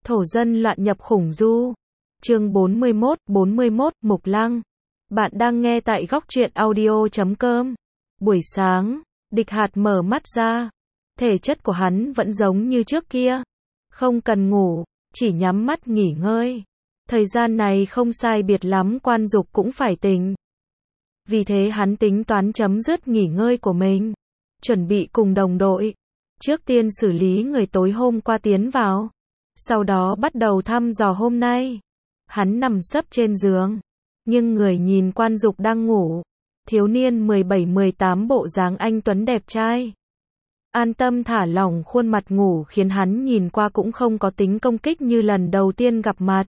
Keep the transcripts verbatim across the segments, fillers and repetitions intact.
Thổ dân loạn nhập khủng du. Chương bốn mươi mốt, bốn mươi mốt, Mục Lăng. Bạn đang nghe tại góc truyện audio chấm com. Buổi sáng, Địch Hạt mở mắt ra. Thể chất của hắn vẫn giống như trước kia. Không cần ngủ, chỉ nhắm mắt nghỉ ngơi. Thời gian này không sai biệt lắm Quan Dục cũng phải tỉnh. Vì thế hắn tính toán chấm dứt nghỉ ngơi của mình. Chuẩn bị cùng đồng đội. Trước tiên xử lý người tối hôm qua tiến vào. Sau đó bắt đầu thăm dò hôm nay. Hắn nằm sấp trên giường. Nhưng người nhìn Quan Dục đang ngủ. Thiếu niên mười bảy mười tám bộ dáng anh tuấn đẹp trai. An tâm thả lỏng khuôn mặt ngủ khiến hắn nhìn qua cũng không có tính công kích như lần đầu tiên gặp mặt.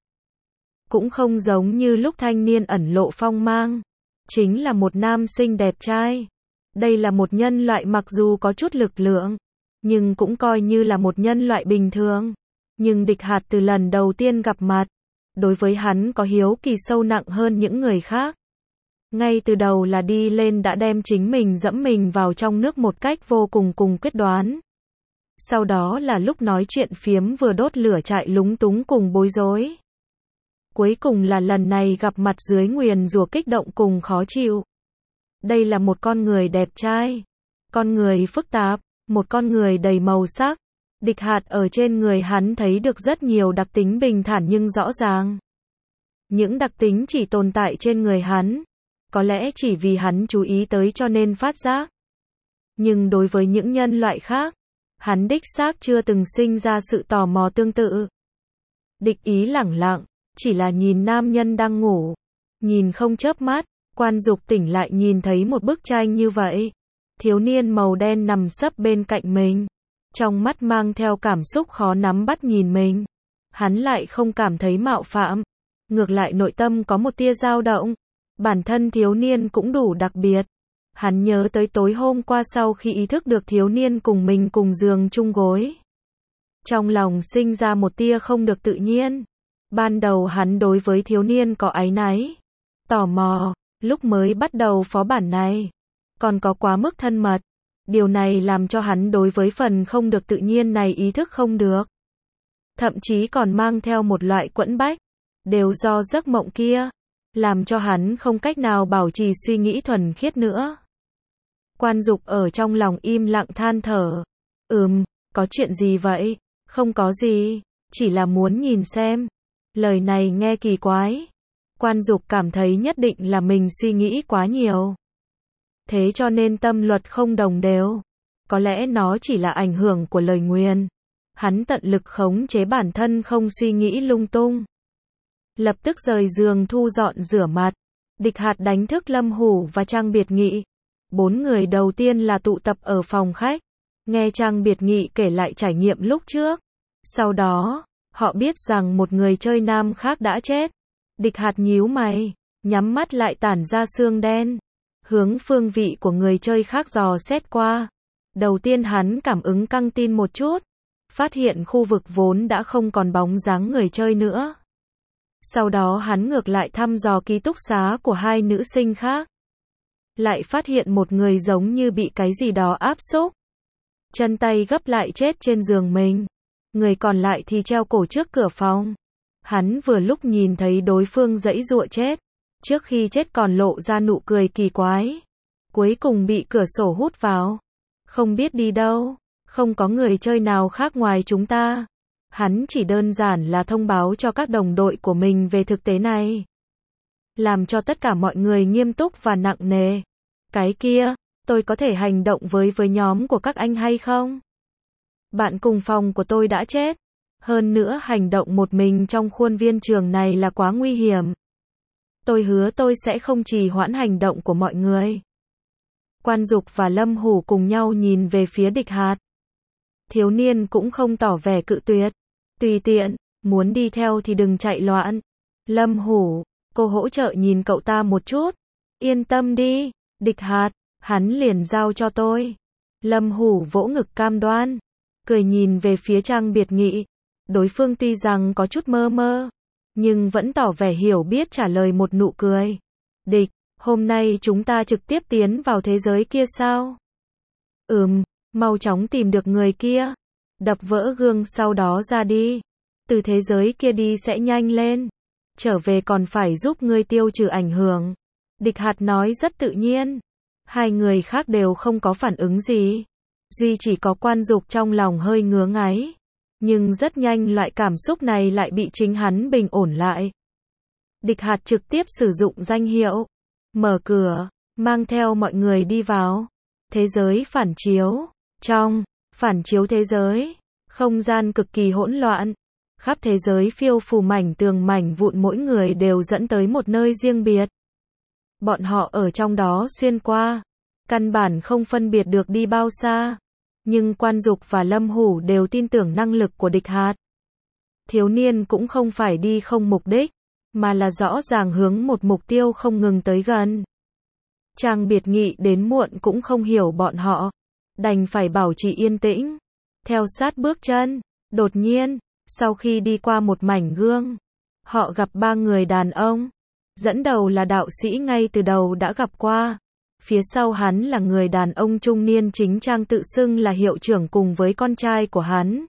Cũng không giống như lúc thanh niên ẩn lộ phong mang. Chính là một nam sinh đẹp trai. Đây là một nhân loại mặc dù có chút lực lượng. Nhưng cũng coi như là một nhân loại bình thường. Nhưng Địch Hạt từ lần đầu tiên gặp mặt. Đối với hắn có hiếu kỳ sâu nặng hơn những người khác. Ngay từ đầu là đi lên đã đem chính mình dẫm mình vào trong nước một cách vô cùng cùng quyết đoán. Sau đó là lúc nói chuyện phiếm vừa đốt lửa trại lúng túng cùng bối rối. Cuối cùng là lần này gặp mặt dưới nguyền rủa kích động cùng khó chịu. Đây là một con người đẹp trai. Con người phức tạp. Một con người đầy màu sắc. Địch Hạt ở trên người hắn thấy được rất nhiều đặc tính bình thản nhưng rõ ràng. Những đặc tính chỉ tồn tại trên người hắn. Có lẽ chỉ vì hắn chú ý tới cho nên phát giác. Nhưng đối với những nhân loại khác, hắn đích xác chưa từng sinh ra sự tò mò tương tự. Địch Ý lẳng lặng, chỉ là nhìn nam nhân đang ngủ. Nhìn không chớp mắt, Quan Dục tỉnh lại nhìn thấy một bức tranh như vậy. Thiếu niên màu đen nằm sấp bên cạnh mình. Trong mắt mang theo cảm xúc khó nắm bắt nhìn mình. Hắn lại không cảm thấy mạo phạm. Ngược lại nội tâm có một tia dao động. Bản thân thiếu niên cũng đủ đặc biệt. Hắn nhớ tới tối hôm qua sau khi ý thức được thiếu niên cùng mình cùng giường chung gối. Trong lòng sinh ra một tia không được tự nhiên. Ban đầu hắn đối với thiếu niên có áy náy. Tò mò, lúc mới bắt đầu phó bản này. Còn có quá mức thân mật. Điều này làm cho hắn đối với phần không được tự nhiên này ý thức không được. Thậm chí còn mang theo một loại quẫn bách. Đều do giấc mộng kia. Làm cho hắn không cách nào bảo trì suy nghĩ thuần khiết nữa. Quan Dục ở trong lòng im lặng than thở. Ừm, có chuyện gì vậy? Không có gì, chỉ là muốn nhìn xem. Lời này nghe kỳ quái. Quan Dục cảm thấy nhất định là mình suy nghĩ quá nhiều. Thế cho nên tâm luật không đồng đều. Có lẽ nó chỉ là ảnh hưởng của lời nguyền. Hắn tận lực khống chế bản thân không suy nghĩ lung tung. Lập tức rời giường thu dọn rửa mặt. Địch Hạt đánh thức Lâm Hủ và Trang Biệt Nghị. Bốn người đầu tiên là tụ tập ở phòng khách. Nghe Trang Biệt Nghị kể lại trải nghiệm lúc trước. Sau đó, họ biết rằng một người chơi nam khác đã chết. Địch Hạt nhíu mày, nhắm mắt lại tản ra xương đen. Hướng phương vị của người chơi khác dò xét qua. Đầu tiên hắn cảm ứng căng tin một chút. Phát hiện khu vực vốn đã không còn bóng dáng người chơi nữa. Sau đó hắn ngược lại thăm dò ký túc xá của hai nữ sinh khác. Lại phát hiện một người giống như bị cái gì đó áp xúc. Chân tay gấp lại chết trên giường mình. Người còn lại thì treo cổ trước cửa phòng. Hắn vừa lúc nhìn thấy đối phương giãy giụa chết. Trước khi chết còn lộ ra nụ cười kỳ quái. Cuối cùng bị cửa sổ hút vào. Không biết đi đâu. Không có người chơi nào khác ngoài chúng ta. Hắn chỉ đơn giản là thông báo cho các đồng đội của mình về thực tế này. Làm cho tất cả mọi người nghiêm túc và nặng nề. Cái kia, tôi có thể hành động với với nhóm của các anh hay không? Bạn cùng phòng của tôi đã chết. Hơn nữa hành động một mình trong khuôn viên trường này là quá nguy hiểm. Tôi hứa tôi sẽ không trì hoãn hành động của mọi người. Quan Dục và Lâm Hủ cùng nhau nhìn về phía Địch Hạt. Thiếu niên cũng không tỏ vẻ cự tuyệt. Tùy tiện, muốn đi theo thì đừng chạy loạn. Lâm Hủ, cô hỗ trợ nhìn cậu ta một chút. Yên tâm đi, Địch Hạt, hắn liền giao cho tôi. Lâm Hủ vỗ ngực cam đoan. Cười nhìn về phía Trang Biệt Nghị. Đối phương tuy rằng có chút mơ mơ. Nhưng vẫn tỏ vẻ hiểu biết trả lời một nụ cười. Địch, hôm nay chúng ta trực tiếp tiến vào thế giới kia sao? Ừm, mau chóng tìm được người kia. Đập vỡ gương sau đó ra đi. từ thế giới kia đi sẽ nhanh lên. Trở về còn phải giúp ngươi tiêu trừ ảnh hưởng. Địch Hạt nói rất tự nhiên. Hai người khác đều không có phản ứng gì. Duy chỉ có Quan Dục trong lòng hơi ngứa ngáy. Nhưng rất nhanh loại cảm xúc này lại bị chính hắn bình ổn lại. Địch Hạt trực tiếp sử dụng danh hiệu. Mở cửa, mang theo mọi người đi vào. Thế giới phản chiếu. Trong phản chiếu thế giới, không gian cực kỳ hỗn loạn. Khắp thế giới phiêu phù mảnh tường mảnh vụn, mỗi người đều dẫn tới một nơi riêng biệt. Bọn họ ở trong đó xuyên qua. Căn bản không phân biệt được đi bao xa. Nhưng Quan Dục và Lâm Hủ đều tin tưởng năng lực của Địch Hạt. Thiếu niên cũng không phải đi không mục đích, mà là rõ ràng hướng một mục tiêu không ngừng tới gần. Trang biệt nghị đến muộn cũng không hiểu bọn họ. Đành phải bảo trì yên tĩnh. Theo sát bước chân. Đột nhiên, sau khi đi qua một mảnh gương, họ gặp ba người đàn ông. Dẫn đầu là đạo sĩ ngay từ đầu đã gặp qua. Phía sau hắn là người đàn ông trung niên chính trang tự xưng là hiệu trưởng cùng với con trai của hắn.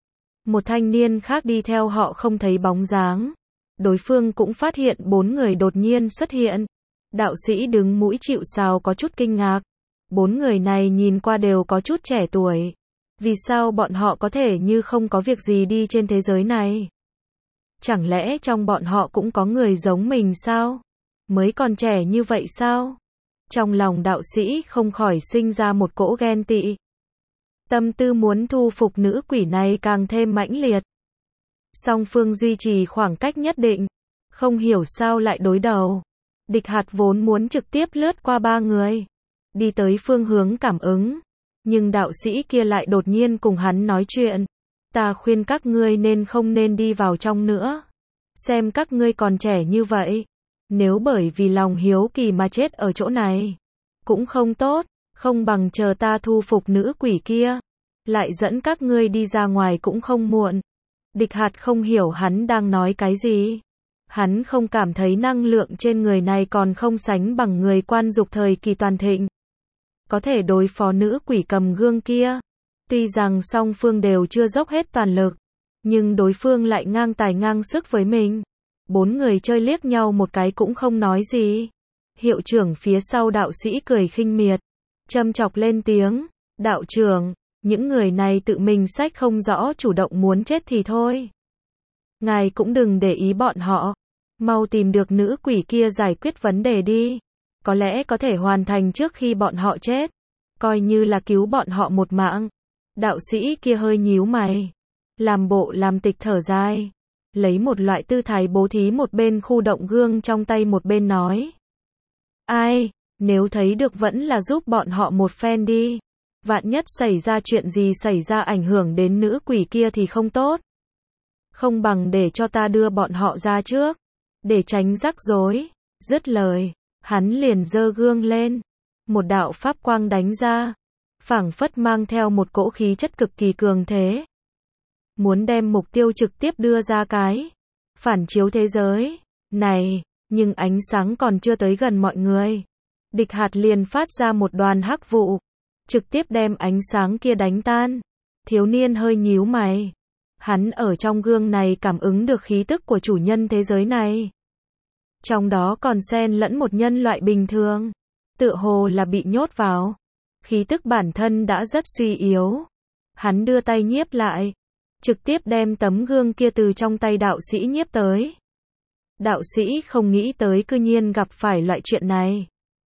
Một thanh niên khác đi theo họ không thấy bóng dáng. Đối phương cũng phát hiện bốn người đột nhiên xuất hiện. Đạo sĩ đứng mũi chịu sào có chút kinh ngạc. Bốn người này nhìn qua đều có chút trẻ tuổi. Vì sao bọn họ có thể như không có việc gì đi trên thế giới này? Chẳng lẽ trong bọn họ cũng có người giống mình sao? Mới còn trẻ như vậy sao? Trong lòng đạo sĩ không khỏi sinh ra một cỗ ghen tị. Tâm tư muốn thu phục nữ quỷ này càng thêm mãnh liệt. Song phương duy trì khoảng cách nhất định. Không hiểu sao lại đối đầu. Địch Hạt vốn muốn trực tiếp lướt qua ba người. Đi tới phương hướng cảm ứng. Nhưng đạo sĩ kia lại đột nhiên cùng hắn nói chuyện. Ta khuyên các ngươi nên không nên đi vào trong nữa. Xem các ngươi còn trẻ như vậy. Nếu bởi vì lòng hiếu kỳ mà chết ở chỗ này, cũng không tốt. Không bằng chờ ta thu phục nữ quỷ kia. Lại dẫn các ngươi đi ra ngoài cũng không muộn. Địch Hạt không hiểu hắn đang nói cái gì. Hắn không cảm thấy năng lượng trên người này còn không sánh bằng người Quan Dục thời kỳ toàn thịnh. Có thể đối phó nữ quỷ cầm gương kia. Tuy rằng song phương đều chưa dốc hết toàn lực, nhưng đối phương lại ngang tài ngang sức với mình. Bốn người chơi liếc nhau một cái cũng không nói gì. Hiệu trưởng phía sau đạo sĩ cười khinh miệt, châm chọc lên tiếng. Đạo trưởng, những người này tự mình sách không rõ chủ động muốn chết thì thôi. Ngài cũng đừng để ý bọn họ. Mau tìm được nữ quỷ kia giải quyết vấn đề đi. Có lẽ có thể hoàn thành trước khi bọn họ chết. Coi như là cứu bọn họ một mạng. Đạo sĩ kia hơi nhíu mày. Làm bộ làm tịch thở dài. Lấy một loại tư thái bố thí một bên khu động gương trong tay một bên nói. Ai, nếu thấy được vẫn là giúp bọn họ một phen đi. Vạn nhất xảy ra chuyện gì xảy ra ảnh hưởng đến nữ quỷ kia thì không tốt. Không bằng để cho ta đưa bọn họ ra trước. Để tránh rắc rối. Dứt lời, hắn liền giơ gương lên. Một đạo pháp quang đánh ra. Phảng phất mang theo một cỗ khí chất cực kỳ cường thế. Muốn đem mục tiêu trực tiếp đưa ra cái phản chiếu thế giới này, nhưng ánh sáng còn chưa tới gần mọi người. Địch Hạt liền phát ra một đoàn hắc vụ, trực tiếp đem ánh sáng kia đánh tan. Thiếu niên hơi nhíu mày. Hắn ở trong gương này cảm ứng được khí tức của chủ nhân thế giới này. Trong đó còn xen lẫn một nhân loại bình thường. Tựa hồ là bị nhốt vào. Khí tức bản thân đã rất suy yếu. Hắn đưa tay nhiếp lại. Trực tiếp đem tấm gương kia từ trong tay đạo sĩ nhiếp tới. Đạo sĩ không nghĩ tới cư nhiên gặp phải loại chuyện này.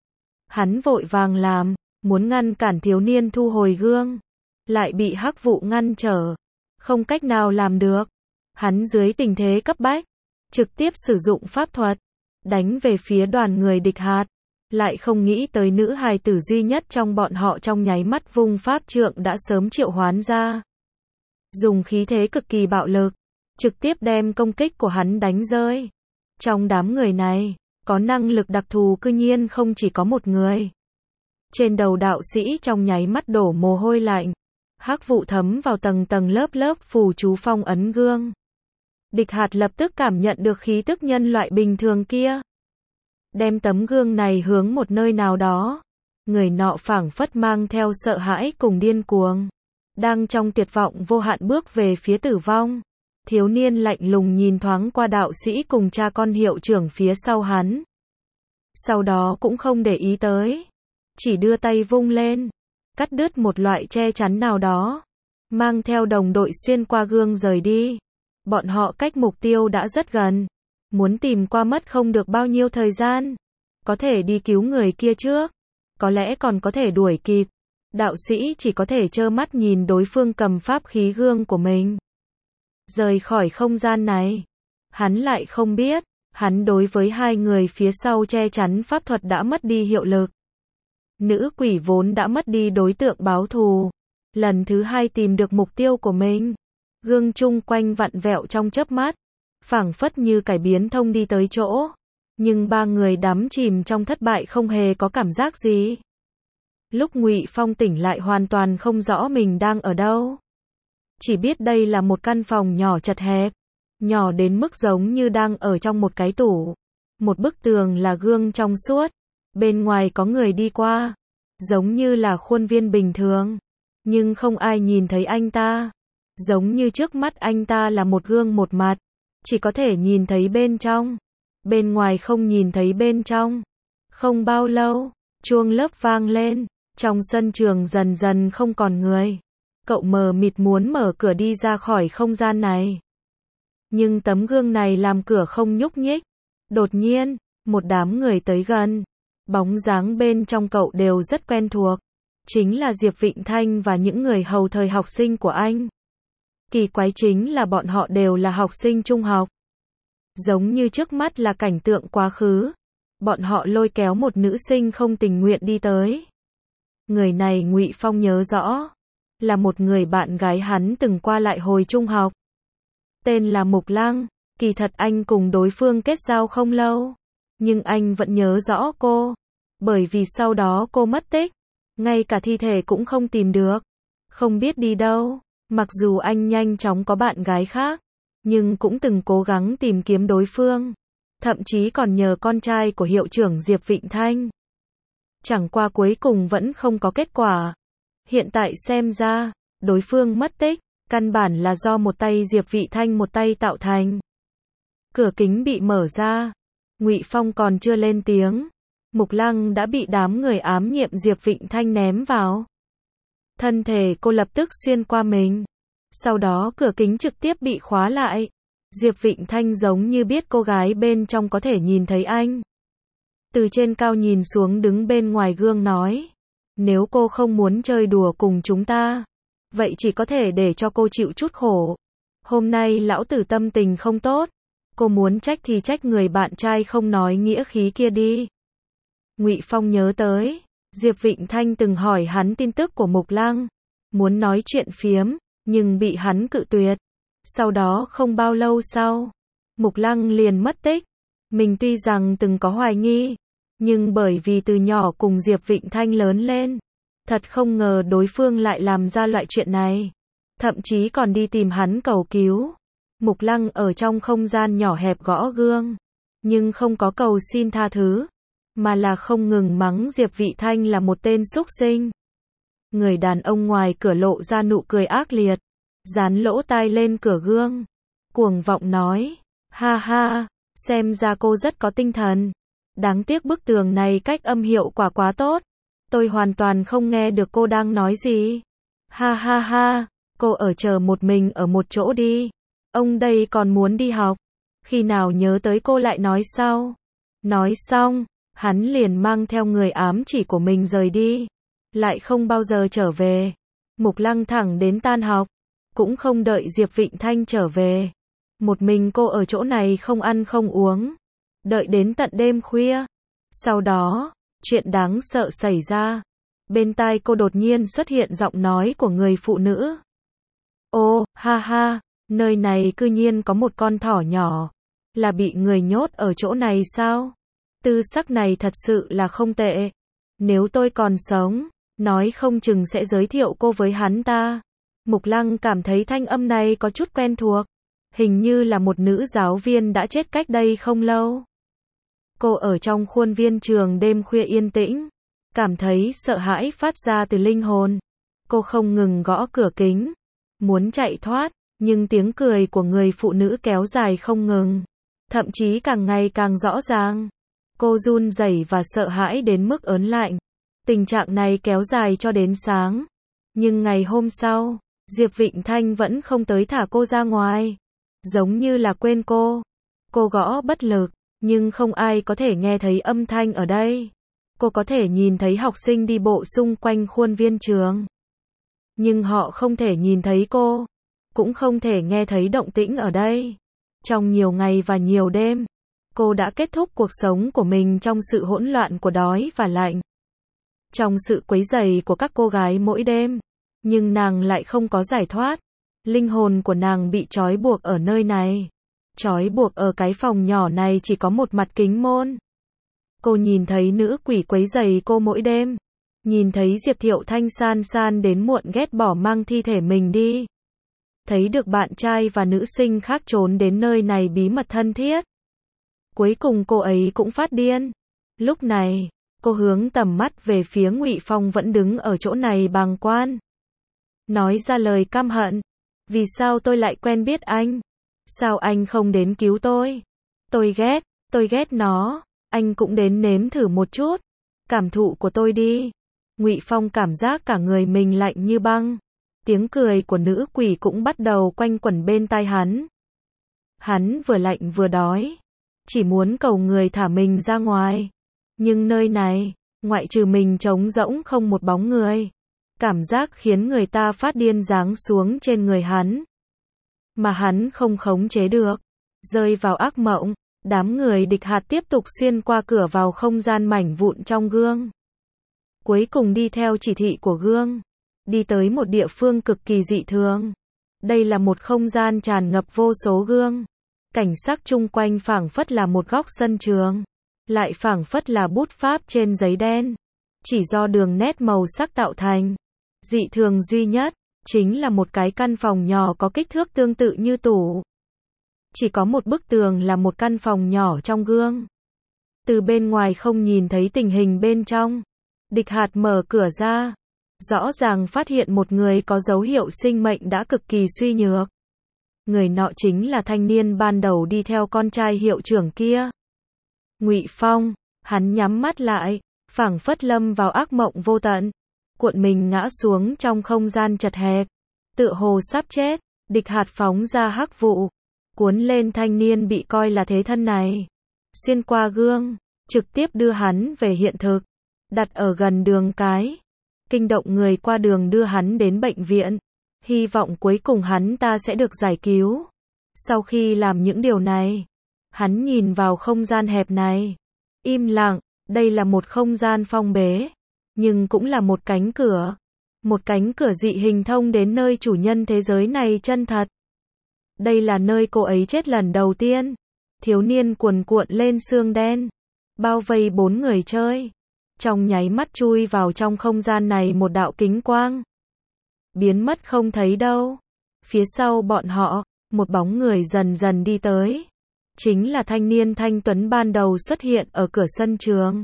Hắn vội vàng làm, muốn ngăn cản thiếu niên thu hồi gương. Lại bị hắc vụ ngăn trở. Không cách nào làm được. Hắn dưới tình thế cấp bách. Trực tiếp sử dụng pháp thuật. Đánh về phía đoàn người Địch Hạt. Lại không nghĩ tới nữ hài tử duy nhất trong bọn họ trong nháy mắt vung pháp trượng đã sớm triệu hoán ra. Dùng khí thế cực kỳ bạo lực. Trực tiếp đem công kích của hắn đánh rơi. Trong đám người này, có năng lực đặc thù cư nhiên không chỉ có một người. Trên đầu đạo sĩ trong nháy mắt đổ mồ hôi lạnh. Hắc vụ thấm vào tầng tầng lớp lớp phù chú phong ấn gương. Địch Hạt lập tức cảm nhận được khí tức nhân loại bình thường kia. Đem tấm gương này hướng một nơi nào đó. Người nọ phảng phất mang theo sợ hãi cùng điên cuồng. Đang trong tuyệt vọng vô hạn bước về phía tử vong. Thiếu niên lạnh lùng nhìn thoáng qua đạo sĩ cùng cha con hiệu trưởng phía sau hắn. Sau đó cũng không để ý tới. Chỉ đưa tay vung lên. Cắt đứt một loại che chắn nào đó. Mang theo đồng đội xuyên qua gương rời đi. Bọn họ cách mục tiêu đã rất gần. Muốn tìm qua mất không được bao nhiêu thời gian. Có thể đi cứu người kia trước. Có lẽ còn có thể đuổi kịp. Đạo sĩ chỉ có thể trơ mắt nhìn đối phương cầm pháp khí gương của mình. Rời khỏi không gian này. Hắn lại không biết. Hắn đối với hai người phía sau che chắn pháp thuật đã mất đi hiệu lực. Nữ quỷ vốn đã mất đi đối tượng báo thù. Lần thứ hai tìm được mục tiêu của mình. Gương chung quanh vặn vẹo trong chớp mắt. Phảng phất như cải biến thông đi tới chỗ. Nhưng ba người đắm chìm trong thất bại không hề có cảm giác gì. Lúc Ngụy Phong tỉnh lại hoàn toàn không rõ mình đang ở đâu. Chỉ biết đây là một căn phòng nhỏ chật hẹp. Nhỏ đến mức giống như đang ở trong một cái tủ. Một bức tường là gương trong suốt. Bên ngoài có người đi qua. Giống như là khuôn viên bình thường. Nhưng không ai nhìn thấy anh ta. Giống như trước mắt anh ta là một gương một mặt. Chỉ có thể nhìn thấy bên trong. Bên ngoài không nhìn thấy bên trong. Không bao lâu, chuông lớp vang lên. Trong sân trường dần dần không còn người. Cậu mờ mịt muốn mở cửa đi ra khỏi không gian này. Nhưng tấm gương này làm cửa không nhúc nhích. Đột nhiên, một đám người tới gần. Bóng dáng bên trong cậu đều rất quen thuộc. Chính là Diệp Vịnh Thanh và những người hầu thời học sinh của anh. Kỳ quái chính là bọn họ đều là học sinh trung học. Giống như trước mắt là cảnh tượng quá khứ. Bọn họ lôi kéo một nữ sinh không tình nguyện đi tới. Người này Ngụy Phong nhớ rõ. Là một người bạn gái hắn từng qua lại hồi trung học. Tên là Mục Lăng. Kỳ thật anh cùng đối phương kết giao không lâu. Nhưng anh vẫn nhớ rõ cô. Bởi vì sau đó cô mất tích. Ngay cả thi thể cũng không tìm được. Không biết đi đâu. Mặc dù anh nhanh chóng có bạn gái khác. Nhưng cũng từng cố gắng tìm kiếm đối phương. Thậm chí còn nhờ con trai của hiệu trưởng Diệp Vịnh Thanh. Chẳng qua cuối cùng vẫn không có kết quả. Hiện tại xem ra, đối phương mất tích, căn bản là do một tay Diệp Vịnh Thanh một tay tạo thành. Cửa kính bị mở ra. Ngụy Phong còn chưa lên tiếng. Mục Lăng đã bị đám người ám nhiệm Diệp Vịnh Thanh ném vào. Thân thể cô lập tức xuyên qua mình. Sau đó cửa kính trực tiếp bị khóa lại. Diệp Vịnh Thanh giống như biết cô gái bên trong có thể nhìn thấy anh. Từ trên cao nhìn xuống đứng bên ngoài gương nói. Nếu cô không muốn chơi đùa cùng chúng ta, vậy chỉ có thể để cho cô chịu chút khổ. Hôm nay lão tử tâm tình không tốt. Cô muốn trách thì trách người bạn trai không nói nghĩa khí kia đi. Ngụy Phong nhớ tới. Diệp Vịnh Thanh từng hỏi hắn tin tức của Mục Lăng. Muốn nói chuyện phiếm, nhưng bị hắn cự tuyệt. Sau đó không bao lâu sau, Mục Lăng liền mất tích. Mình tuy rằng từng có hoài nghi, nhưng bởi vì từ nhỏ cùng Diệp Vịnh Thanh lớn lên, thật không ngờ đối phương lại làm ra loại chuyện này. Thậm chí còn đi tìm hắn cầu cứu. Mục Lăng ở trong không gian nhỏ hẹp gõ gương, nhưng không có cầu xin tha thứ, mà là không ngừng mắng Diệp Vịnh Thanh là một tên súc sinh. Người đàn ông ngoài cửa lộ ra nụ cười ác liệt, dán lỗ tai lên cửa gương, cuồng vọng nói, ha ha, xem ra cô rất có tinh thần. Đáng tiếc bức tường này cách âm hiệu quả quá tốt. Tôi hoàn toàn không nghe được cô đang nói gì. Ha ha ha, cô ở chờ một mình ở một chỗ đi. Ông đây còn muốn đi học. Khi nào nhớ tới cô lại nói sau. Nói xong, hắn liền mang theo người ám chỉ của mình rời đi. Lại không bao giờ trở về. Mục Lăng thẳng đến tan học. Cũng không đợi Diệp Vịnh Thanh trở về. Một mình cô ở chỗ này không ăn không uống. Đợi đến tận đêm khuya. Sau đó, chuyện đáng sợ xảy ra. Bên tai cô đột nhiên xuất hiện giọng nói của người phụ nữ. Ô, ha ha, nơi này cư nhiên có một con thỏ nhỏ. Là bị người nhốt ở chỗ này sao? Tư sắc này thật sự là không tệ. Nếu tôi còn sống, nói không chừng sẽ giới thiệu cô với hắn ta. Mục Lăng cảm thấy thanh âm này có chút quen thuộc. Hình như là một nữ giáo viên đã chết cách đây không lâu. Cô ở trong khuôn viên trường đêm khuya yên tĩnh, cảm thấy sợ hãi phát ra từ linh hồn. Cô không ngừng gõ cửa kính, muốn chạy thoát, Nhưng tiếng cười của người phụ nữ kéo dài không ngừng, thậm chí càng ngày càng rõ ràng. Cô run rẩy và sợ hãi đến mức ớn lạnh. Tình trạng này kéo dài cho đến sáng. Nhưng ngày hôm sau, Diệp Vịnh Thanh vẫn không tới thả cô ra ngoài. Giống như là quên cô. Cô gõ bất lực, nhưng không ai có thể nghe thấy âm thanh ở đây. Cô có thể nhìn thấy học sinh đi bộ xung quanh khuôn viên trường. Nhưng họ không thể nhìn thấy cô, cũng không thể nghe thấy động tĩnh ở đây. Trong nhiều ngày và nhiều đêm, cô đã kết thúc cuộc sống của mình trong sự hỗn loạn của đói và lạnh. Trong sự quấy rầy của các cô gái mỗi đêm, nhưng nàng lại không có giải thoát. Linh hồn của nàng bị trói buộc ở nơi này. Trói buộc ở cái phòng nhỏ này chỉ có một mặt kính môn. Cô nhìn thấy nữ quỷ quấy rầy cô mỗi đêm. Nhìn thấy Diệp Thiệu Thanh san san đến muộn ghét bỏ mang thi thể mình đi. Thấy được bạn trai và nữ sinh khác trốn đến nơi này bí mật thân thiết. Cuối cùng cô ấy cũng phát điên. Lúc này, cô hướng tầm mắt về phía Ngụy Phong vẫn đứng ở chỗ này bàng quan. Nói ra lời căm hận. Vì sao tôi lại quen biết anh? Sao anh không đến cứu tôi? Tôi ghét, tôi ghét nó. Anh cũng đến nếm thử một chút. Cảm thụ của tôi đi. Ngụy Phong cảm giác cả người mình lạnh như băng. Tiếng cười của nữ quỷ cũng bắt đầu quanh quẩn bên tai hắn. Hắn vừa lạnh vừa đói. Chỉ muốn cầu người thả mình ra ngoài. Nhưng nơi này, ngoại trừ mình trống rỗng không một bóng người. Cảm giác khiến người ta phát điên giáng xuống trên người hắn. Mà hắn không khống chế được. Rơi vào ác mộng. Đám người địch hạt tiếp tục xuyên qua cửa vào không gian mảnh vụn trong gương. Cuối cùng đi theo chỉ thị của gương. Đi tới một địa phương cực kỳ dị thường. Đây là một không gian tràn ngập vô số gương. Cảnh sắc chung quanh phảng phất là một góc sân trường. Lại phảng phất là bút pháp trên giấy đen. Chỉ do đường nét màu sắc tạo thành. Dị thường duy nhất, chính là một cái căn phòng nhỏ có kích thước tương tự như tủ. Chỉ có một bức tường là một căn phòng nhỏ trong gương. Từ bên ngoài không nhìn thấy tình hình bên trong. Địch hạt mở cửa ra. Rõ ràng phát hiện một người có dấu hiệu sinh mệnh đã cực kỳ suy nhược. Người nọ chính là thanh niên ban đầu đi theo con trai hiệu trưởng kia. Ngụy Phong, hắn nhắm mắt lại, phảng phất lâm vào ác mộng vô tận. Cuộn mình ngã xuống trong không gian chật hẹp. Tựa hồ sắp chết, địch hạt phóng ra hắc vụ. Cuốn lên thanh niên bị coi là thế thân này. Xuyên qua gương, trực tiếp đưa hắn về hiện thực. Đặt ở gần đường cái. Kinh động người qua đường đưa hắn đến bệnh viện. Hy vọng cuối cùng hắn ta sẽ được giải cứu. Sau khi làm những điều này, hắn nhìn vào không gian hẹp này. Im lặng, đây là một không gian phong bế. Nhưng cũng là một cánh cửa. Một cánh cửa dị hình thông đến nơi chủ nhân thế giới này chân thật. Đây là nơi cô ấy chết lần đầu tiên. Thiếu niên cuồn cuộn lên xương đen. Bao vây bốn người chơi. Trong nháy mắt chui vào trong không gian này một đạo kính quang. Biến mất không thấy đâu. Phía sau bọn họ, một bóng người dần dần đi tới. Chính là thanh niên thanh tuấn ban đầu xuất hiện ở cửa sân trường.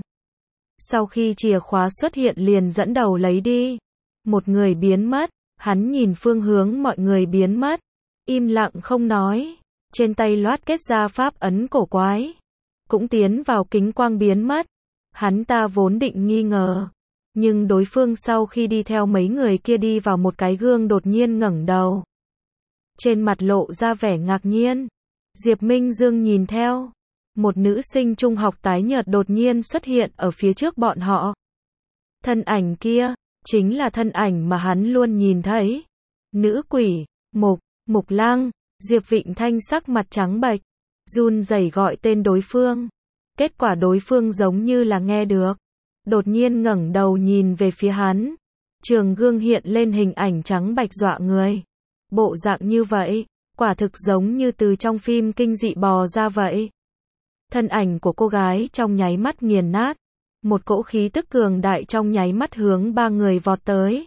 Sau khi chìa khóa xuất hiện liền dẫn đầu lấy đi. Một người biến mất, hắn nhìn phương hướng mọi người biến mất. Im lặng không nói. Trên tay loát kết ra pháp ấn cổ quái. Cũng tiến vào kính quang biến mất. Hắn ta vốn định nghi ngờ. Nhưng đối phương sau khi đi theo mấy người kia đi vào một cái gương đột nhiên ngẩng đầu. Trên mặt lộ ra vẻ ngạc nhiên. Diệp Minh Dương nhìn theo. Một nữ sinh trung học tái nhợt đột nhiên xuất hiện ở phía trước bọn họ. Thân ảnh kia, chính là thân ảnh mà hắn luôn nhìn thấy. Nữ quỷ, Mục, Mục Lăng. Diệp Vịnh Thanh sắc mặt trắng bệch, run rẩy gọi tên đối phương. Kết quả đối phương giống như là nghe được. Đột nhiên ngẩng đầu nhìn về phía hắn. Trường gương hiện lên hình ảnh trắng bạch dọa người. Bộ dạng như vậy, quả thực giống như từ trong phim kinh dị bò ra vậy. Thân ảnh của cô gái trong nháy mắt nghiền nát. Một cỗ khí tức cường đại trong nháy mắt hướng ba người vọt tới.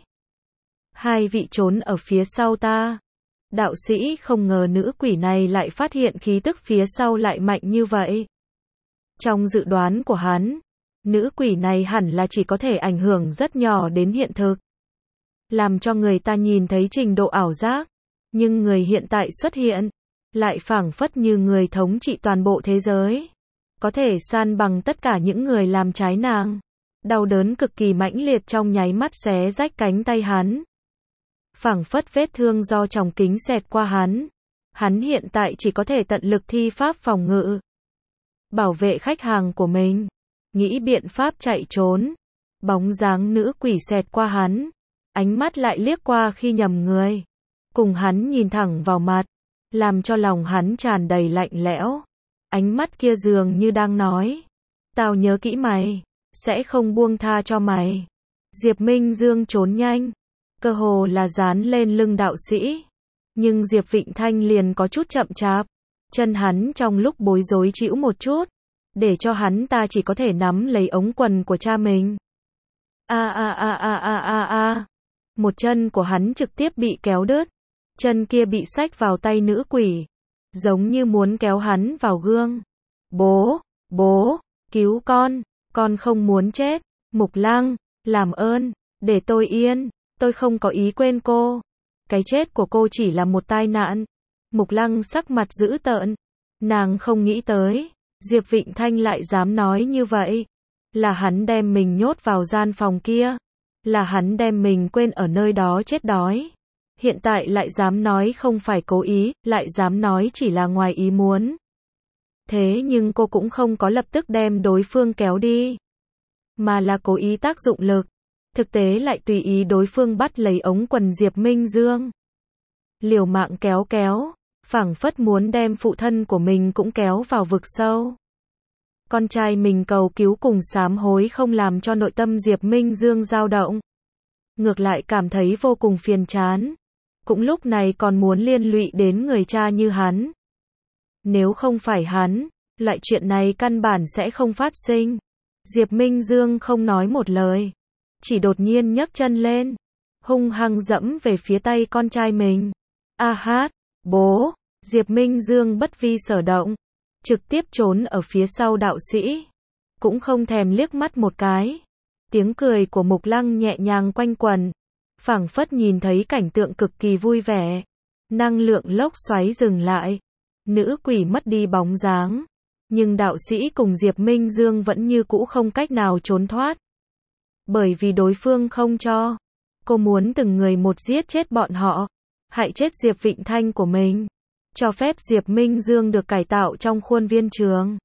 Hai vị trốn ở phía sau ta. Đạo sĩ không ngờ nữ quỷ này lại phát hiện khí tức phía sau lại mạnh như vậy. Trong dự đoán của hắn, nữ quỷ này hẳn là chỉ có thể ảnh hưởng rất nhỏ đến hiện thực. Làm cho người ta nhìn thấy trình độ ảo giác. Nhưng người hiện tại xuất hiện, lại phảng phất như người thống trị toàn bộ thế giới. Có thể san bằng tất cả những người làm trái nàng. Đau đớn cực kỳ mãnh liệt trong nháy mắt xé rách cánh tay hắn. Phảng phất vết thương do tròng kính xẹt qua hắn. Hắn hiện tại chỉ có thể tận lực thi pháp phòng ngự. Bảo vệ khách hàng của mình. Nghĩ biện pháp chạy trốn. Bóng dáng nữ quỷ xẹt qua hắn. Ánh mắt lại liếc qua khi nhầm người. Cùng hắn nhìn thẳng vào mặt. Làm cho lòng hắn tràn đầy lạnh lẽo. Ánh mắt kia dường như đang nói. Tao nhớ kỹ mày. Sẽ không buông tha cho mày. Diệp Minh Dương trốn nhanh. Cơ hồ là dán lên lưng đạo sĩ. Nhưng Diệp Vịnh Thanh liền có chút chậm chạp. Chân hắn trong lúc bối rối chĩu một chút. Để cho hắn ta chỉ có thể nắm lấy ống quần của cha mình. A a a a a a a. Một chân của hắn trực tiếp bị kéo đứt. Chân kia bị xách vào tay nữ quỷ. Giống như muốn kéo hắn vào gương. Bố, bố, cứu con. Con không muốn chết. Mục Lăng, làm ơn, để tôi yên. Tôi không có ý quên cô. Cái chết của cô chỉ là một tai nạn. Mục Lăng sắc mặt dữ tợn. Nàng không nghĩ tới. Diệp Vịnh Thanh lại dám nói như vậy. Là hắn đem mình nhốt vào gian phòng kia. Là hắn đem mình quên ở nơi đó chết đói. Hiện tại lại dám nói không phải cố ý, lại dám nói chỉ là ngoài ý muốn. Thế nhưng cô cũng không có lập tức đem đối phương kéo đi. Mà là cố ý tác dụng lực. Thực tế lại tùy ý đối phương bắt lấy ống quần Diệp Minh Dương. Liều mạng kéo kéo. Phảng phất muốn đem phụ thân của mình cũng kéo vào vực sâu. Con trai mình cầu cứu cùng sám hối không làm cho nội tâm Diệp Minh Dương dao động. Ngược lại cảm thấy vô cùng phiền chán. Cũng lúc này còn muốn liên lụy đến người cha như hắn. Nếu không phải hắn, loại chuyện này căn bản sẽ không phát sinh. Diệp Minh Dương không nói một lời. Chỉ đột nhiên nhấc chân lên. Hung hăng dẫm về phía tay con trai mình. A hát, bố. Diệp Minh Dương bất vi sở động. Trực tiếp trốn ở phía sau đạo sĩ. Cũng không thèm liếc mắt một cái. Tiếng cười của Mục Lăng nhẹ nhàng quanh quẩn. Phảng phất nhìn thấy cảnh tượng cực kỳ vui vẻ. Năng lượng lốc xoáy dừng lại. Nữ quỷ mất đi bóng dáng. Nhưng đạo sĩ cùng Diệp Minh Dương vẫn như cũ không cách nào trốn thoát. Bởi vì đối phương không cho. Cô muốn từng người một giết chết bọn họ. Hại chết Diệp Vịnh Thanh của mình. Cho phép Diệp Minh Dương được cải tạo trong khuôn viên trường.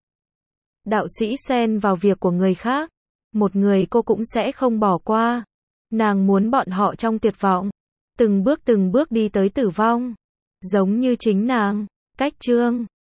Đạo sĩ xen vào việc của người khác. Một người cô cũng sẽ không bỏ qua. Nàng muốn bọn họ trong tuyệt vọng. Từng bước từng bước đi tới tử vong. Giống như chính nàng. Cách chương